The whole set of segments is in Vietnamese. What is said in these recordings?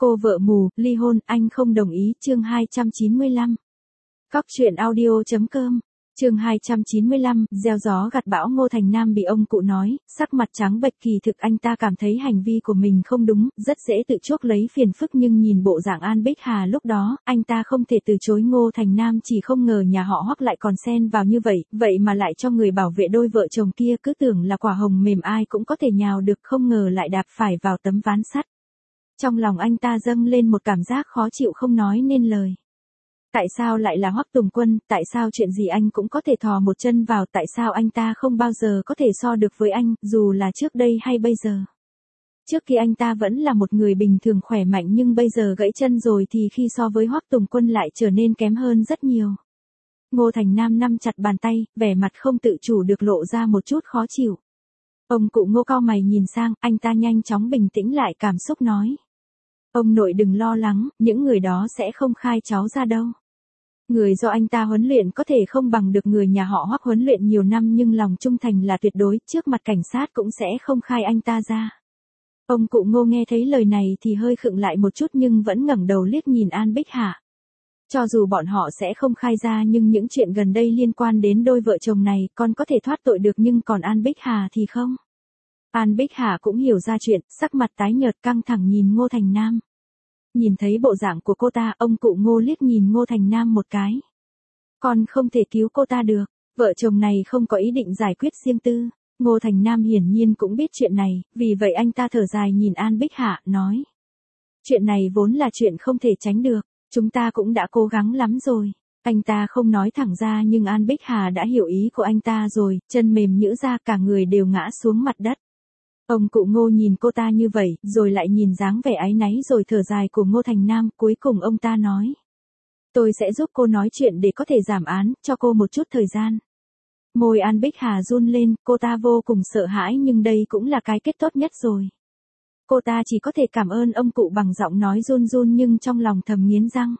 Cô vợ mù, ly hôn, anh không đồng ý, chương 295. Cóc truyện audio.com, chương 295, gieo gió gặt bão. Ngô Thành Nam bị ông cụ nói, sắc mặt trắng bệch. Kỳ thực anh ta cảm thấy hành vi của mình không đúng, rất dễ tự chuốc lấy phiền phức, nhưng nhìn bộ dạng An Bích Hà lúc đó, anh ta không thể từ chối. Ngô Thành Nam chỉ không ngờ nhà họ Hoắc lại còn xen vào như vậy, vậy mà lại cho người bảo vệ đôi vợ chồng kia, cứ tưởng là quả hồng mềm ai cũng có thể nhào được, không ngờ lại đạp phải vào tấm ván sắt. Trong lòng anh ta dâng lên một cảm giác khó chịu không nói nên lời. Tại sao lại là Hoắc Tùng Quân, tại sao chuyện gì anh cũng có thể thò một chân vào, tại sao anh ta không bao giờ có thể so được với anh, dù là trước đây hay bây giờ. Trước khi anh ta vẫn là một người bình thường khỏe mạnh, nhưng bây giờ gãy chân rồi thì khi so với Hoắc Tùng Quân lại trở nên kém hơn rất nhiều. Ngô Thành Nam nắm chặt bàn tay, vẻ mặt không tự chủ được lộ ra một chút khó chịu. Ông cụ Ngô cau mày nhìn sang, anh ta nhanh chóng bình tĩnh lại cảm xúc nói. Ông nội đừng lo lắng, những người đó sẽ không khai cháu ra đâu. Người do anh ta huấn luyện có thể không bằng được người nhà họ Hoắc huấn luyện nhiều năm, nhưng lòng trung thành là tuyệt đối, trước mặt cảnh sát cũng sẽ không khai anh ta ra. Ông cụ Ngô nghe thấy lời này thì hơi khựng lại một chút, nhưng vẫn ngẩng đầu liếc nhìn An Bích Hà. Cho dù bọn họ sẽ không khai ra, nhưng những chuyện gần đây liên quan đến đôi vợ chồng này con có thể thoát tội được, nhưng còn An Bích Hà thì không. An Bích Hà cũng hiểu ra chuyện, sắc mặt tái nhợt căng thẳng nhìn Ngô Thành Nam. Nhìn thấy bộ dạng của cô ta, ông cụ Ngô liếc nhìn Ngô Thành Nam một cái. Con không thể cứu cô ta được, vợ chồng này không có ý định giải quyết riêng tư. Ngô Thành Nam hiển nhiên cũng biết chuyện này, vì vậy anh ta thở dài nhìn An Bích Hà, nói. Chuyện này vốn là chuyện không thể tránh được, chúng ta cũng đã cố gắng lắm rồi. Anh ta không nói thẳng ra, nhưng An Bích Hà đã hiểu ý của anh ta rồi, chân mềm nhũn ra, cả người đều ngã xuống mặt đất. Ông cụ Ngô nhìn cô ta như vậy, rồi lại nhìn dáng vẻ áy náy rồi thở dài của Ngô Thành Nam, cuối cùng ông ta nói. Tôi sẽ giúp cô nói chuyện để có thể giảm án, cho cô một chút thời gian. Môi An Bích Hà run lên, cô ta vô cùng sợ hãi, nhưng đây cũng là cái kết tốt nhất rồi. Cô ta chỉ có thể cảm ơn ông cụ bằng giọng nói run run, nhưng trong lòng thầm nghiến răng.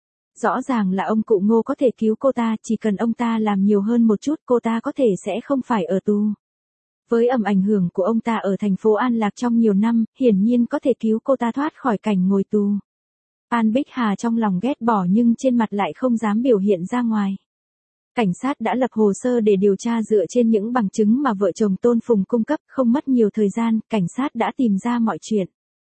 Rõ ràng là ông cụ Ngô có thể cứu cô ta, chỉ cần ông ta làm nhiều hơn một chút, cô ta có thể sẽ không phải ở tù. Với ảnh hưởng của ông ta ở thành phố An Lạc trong nhiều năm, hiển nhiên có thể cứu cô ta thoát khỏi cảnh ngồi tù. An Bích Hà trong lòng ghét bỏ, nhưng trên mặt lại không dám biểu hiện ra ngoài. Cảnh sát đã lập hồ sơ để điều tra dựa trên những bằng chứng mà vợ chồng Tôn Phùng cung cấp, không mất nhiều thời gian, cảnh sát đã tìm ra mọi chuyện.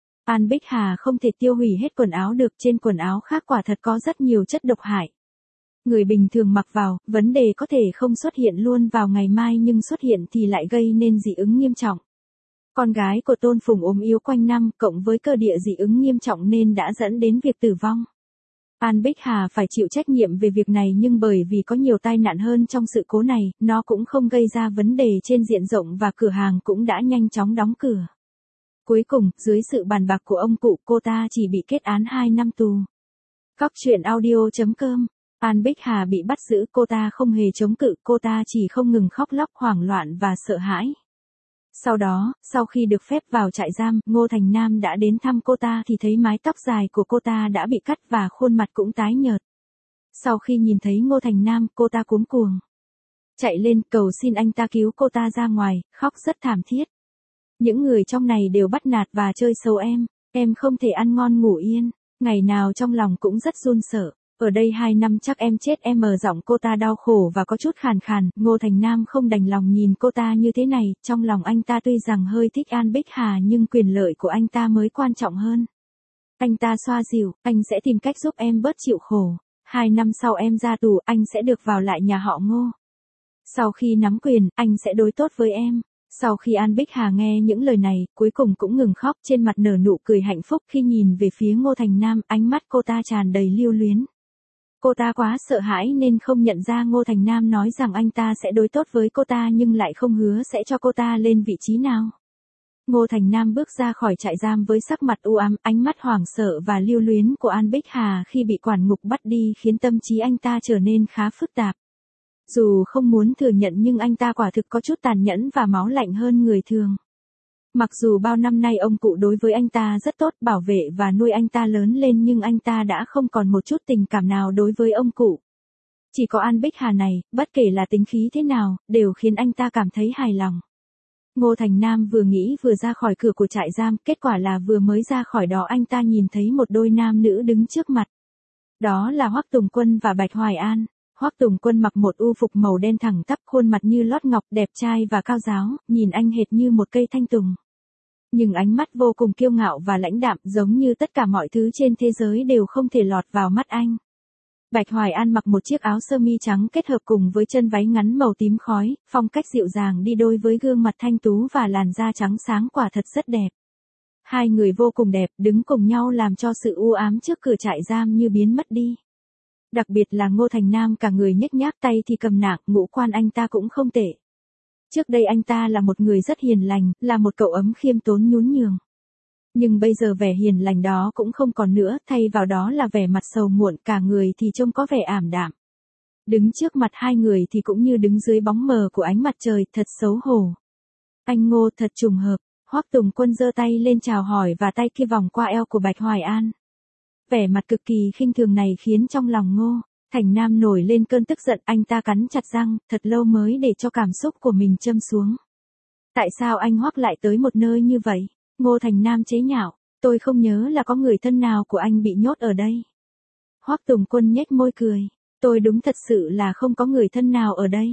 An Bích Hà không thể tiêu hủy hết quần áo được, trên quần áo khác quả thật có rất nhiều chất độc hại. Người bình thường mặc vào, vấn đề có thể không xuất hiện luôn vào ngày mai, nhưng xuất hiện thì lại gây nên dị ứng nghiêm trọng. Con gái của Tôn Phùng ốm yếu quanh năm, cộng với cơ địa dị ứng nghiêm trọng nên đã dẫn đến việc tử vong. An Bích Hà phải chịu trách nhiệm về việc này, nhưng bởi vì có nhiều tai nạn hơn trong sự cố này, nó cũng không gây ra vấn đề trên diện rộng và cửa hàng cũng đã nhanh chóng đóng cửa. Cuối cùng, dưới sự bàn bạc của ông cụ, cô ta chỉ bị kết án 2 năm tù. Cóc truyện audio.com. An Bích Hà bị bắt giữ, cô ta không hề chống cự, cô ta chỉ không ngừng khóc lóc, hoảng loạn và sợ hãi. Sau đó, sau khi được phép vào trại giam, Ngô Thành Nam đã đến thăm cô ta thì thấy mái tóc dài của cô ta đã bị cắt và khuôn mặt cũng tái nhợt. Sau khi nhìn thấy Ngô Thành Nam, cô ta cuống cuồng chạy lên cầu xin anh ta cứu cô ta ra ngoài, khóc rất thảm thiết. Những người trong này đều bắt nạt và chơi xấu em không thể ăn ngon ngủ yên, ngày nào trong lòng cũng rất run sợ. Ở đây 2 năm chắc em chết, em. Ở giọng cô ta đau khổ và có chút khàn khàn. Ngô Thành Nam không đành lòng nhìn cô ta như thế này, trong lòng anh ta tuy rằng hơi thích An Bích Hà nhưng quyền lợi của anh ta mới quan trọng hơn. Anh ta xoa dịu, anh sẽ tìm cách giúp em bớt chịu khổ. 2 năm sau em ra tù, anh sẽ được vào lại nhà họ Ngô. Sau khi nắm quyền, anh sẽ đối tốt với em. Sau khi An Bích Hà nghe những lời này, cuối cùng cũng ngừng khóc, trên mặt nở nụ cười hạnh phúc. Khi nhìn về phía Ngô Thành Nam, ánh mắt cô ta tràn đầy lưu luyến. Cô ta quá sợ hãi nên không nhận ra Ngô Thành Nam nói rằng anh ta sẽ đối tốt với cô ta, nhưng lại không hứa sẽ cho cô ta lên vị trí nào. Ngô Thành Nam bước ra khỏi trại giam với sắc mặt u ám, ánh mắt hoảng sợ và lưu luyến của An Bích Hà khi bị quản ngục bắt đi khiến tâm trí anh ta trở nên khá phức tạp. Dù không muốn thừa nhận nhưng anh ta quả thực có chút tàn nhẫn và máu lạnh hơn người thường. Mặc dù bao năm nay ông cụ đối với anh ta rất tốt, bảo vệ và nuôi anh ta lớn lên, nhưng anh ta đã không còn một chút tình cảm nào đối với ông cụ. Chỉ có An Bích Hà này, bất kể là tính khí thế nào, đều khiến anh ta cảm thấy hài lòng. Ngô Thành Nam vừa nghĩ vừa ra khỏi cửa của trại giam, kết quả là vừa mới ra khỏi đó anh ta nhìn thấy một đôi nam nữ đứng trước mặt. Đó là Hoắc Tùng Quân và Bạch Hoài An. Hoắc Tùng Quân mặc một u phục màu đen thẳng tắp, khuôn mặt như lót ngọc, đẹp trai và cao giáo, nhìn anh hệt như một cây thanh tùng. Nhưng ánh mắt vô cùng kiêu ngạo và lãnh đạm, giống như tất cả mọi thứ trên thế giới đều không thể lọt vào mắt anh. Bạch Hoài An mặc một chiếc áo sơ mi trắng kết hợp cùng với chân váy ngắn màu tím khói, phong cách dịu dàng đi đôi với gương mặt thanh tú và làn da trắng sáng, quả thật rất đẹp. Hai người vô cùng đẹp, đứng cùng nhau làm cho sự u ám trước cửa trại giam như biến mất đi. Đặc biệt là Ngô Thành Nam, cả người nhếch nhác, tay thì cầm nạng, ngũ quan anh ta cũng không tệ. Trước đây anh ta là một người rất hiền lành, là một cậu ấm khiêm tốn nhún nhường. Nhưng bây giờ vẻ hiền lành đó cũng không còn nữa, thay vào đó là vẻ mặt sầu muộn, cả người thì trông có vẻ ảm đạm. Đứng trước mặt hai người thì cũng như đứng dưới bóng mờ của ánh mặt trời, thật xấu hổ. Anh Ngô, thật trùng hợp. Hoắc Tùng Quân giơ tay lên chào hỏi và tay kia vòng qua eo của Bạch Hoài An. Vẻ mặt cực kỳ khinh thường này khiến trong lòng Ngô Thành Nam nổi lên cơn tức giận, anh ta cắn chặt răng, thật lâu mới để cho cảm xúc của mình châm xuống. Tại sao anh Hoắc lại tới một nơi như vậy? Ngô Thành Nam chế nhạo, tôi không nhớ là có người thân nào của anh bị nhốt ở đây. Hoắc Tùng Quân nhếch môi cười, tôi đúng thật sự là không có người thân nào ở đây.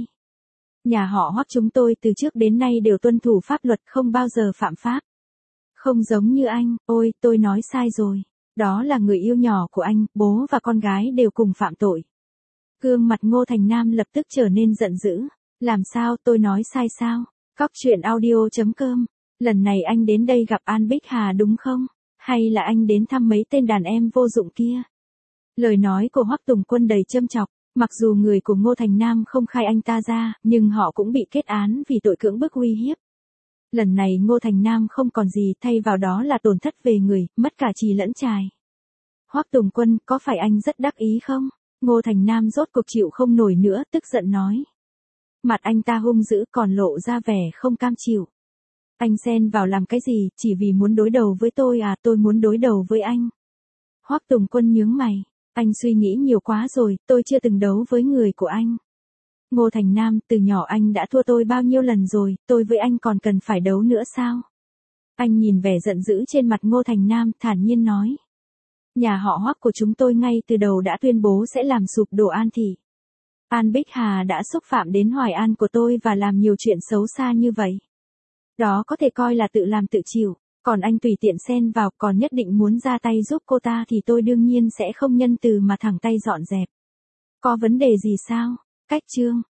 Nhà họ Hoắc chúng tôi từ trước đến nay đều tuân thủ pháp luật, không bao giờ phạm pháp. Không giống như anh, ôi, tôi nói sai rồi. Đó là người yêu nhỏ của anh, bố và con gái đều cùng phạm tội. Gương mặt Ngô Thành Nam lập tức trở nên giận dữ. Làm sao, tôi nói sai sao? Cóc truyện audio.com. Lần này anh đến đây gặp An Bích Hà đúng không? Hay là anh đến thăm mấy tên đàn em vô dụng kia? Lời nói của Hoắc Tùng Quân đầy châm chọc. Mặc dù người của Ngô Thành Nam không khai anh ta ra, nhưng họ cũng bị kết án vì tội cưỡng bức uy hiếp. Lần này Ngô Thành Nam không còn gì, thay vào đó là tổn thất về người, mất cả trì lẫn trài. Hoắc Tùng Quân, có phải anh rất đắc ý không? Ngô Thành Nam rốt cuộc chịu không nổi nữa, tức giận nói. Mặt anh ta hung dữ, còn lộ ra vẻ không cam chịu. Anh xen vào làm cái gì, chỉ vì muốn đối đầu với tôi à? Tôi muốn đối đầu với anh. Hoắc Tùng Quân nhướng mày. Anh suy nghĩ nhiều quá rồi, tôi chưa từng đấu với người của anh. Ngô Thành Nam, từ nhỏ anh đã thua tôi bao nhiêu lần rồi, tôi với anh còn cần phải đấu nữa sao? Anh nhìn vẻ giận dữ trên mặt Ngô Thành Nam, thản nhiên nói. Nhà họ Hoắc của chúng tôi ngay từ đầu đã tuyên bố sẽ làm sụp đổ An thị. An Bích Hà đã xúc phạm đến Hoài An của tôi và làm nhiều chuyện xấu xa như vậy. Đó có thể coi là tự làm tự chịu. Còn anh tùy tiện xen vào, còn nhất định muốn ra tay giúp cô ta thì tôi đương nhiên sẽ không nhân từ mà thẳng tay dọn dẹp. Có vấn đề gì sao? Cách chương.